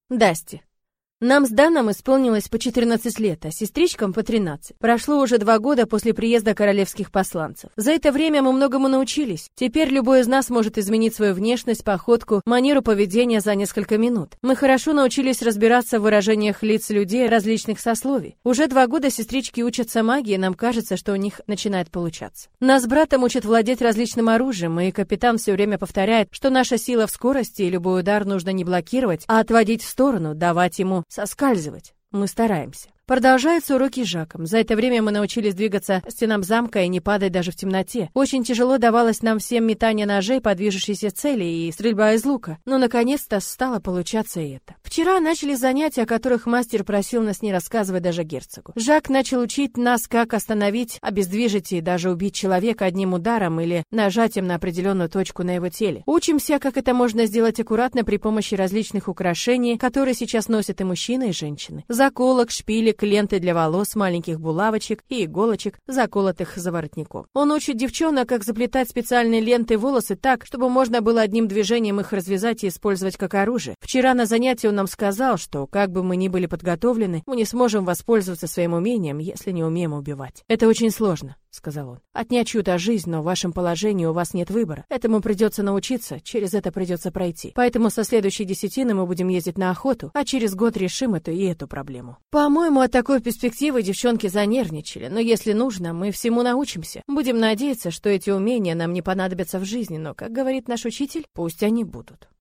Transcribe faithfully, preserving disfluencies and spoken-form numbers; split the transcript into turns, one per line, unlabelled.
Дасти. Нам с Даном исполнилось по четырнадцать лет, а сестричкам по тринадцать. Прошло уже два года после приезда королевских посланцев. За это время мы многому научились. Теперь любой из нас может изменить свою внешность, походку, манеру поведения за несколько минут. Мы хорошо научились разбираться в выражениях лиц людей различных сословий. Уже два года сестрички учатся магии, и нам кажется, что у них начинает получаться. Нас с братом учат владеть различным оружием, и капитан все время повторяет, что наша сила в скорости, и любой удар нужно не блокировать, а отводить в сторону, давать ему соскальзывать. Мы стараемся. Продолжаются уроки с Жаком. За это время мы научились двигаться по стенам замка и не падать даже в темноте. Очень тяжело давалось нам всем метание ножей по движущейся цели и стрельба из лука. Но наконец-то стало получаться и это. Вчера начали занятия, о которых мастер просил нас не рассказывать даже герцогу. Жак начал учить нас, как остановить, обездвижить и даже убить человека одним ударом или нажатием на определенную точку на его теле. Учимся, как это можно сделать аккуратно при помощи различных украшений, которые сейчас носят и мужчины, и женщины. Заколок, шпилек, ленты для волос, маленьких булавочек и иголочек, заколотых за воротником. Он учит девчонок, как заплетать специальные ленты в волосы так, чтобы можно было одним движением их развязать и использовать как оружие. Вчера на занятии он нам сказал, что, как бы мы ни были подготовлены, мы не сможем воспользоваться своим умением, если не умеем убивать. «Это очень сложно», — сказал он. «Отнять чью-то жизнь, но в вашем положении у вас нет выбора. Этому придется научиться, через это придется пройти. Поэтому со следующей десятины мы будем ездить на охоту, а через год решим эту и эту проблему». По-моему, от такой перспективы девчонки занервничали, но если нужно, мы всему научимся. Будем надеяться, что эти умения нам не понадобятся в жизни, но, как говорит наш учитель, пусть они будут.